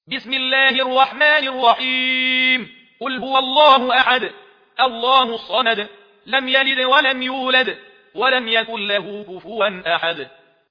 بسم الله الرحمن الرحيم. قل هو الله أحد الله الصمد لم يلد ولم يولد ولم يكن له كفوا أحد.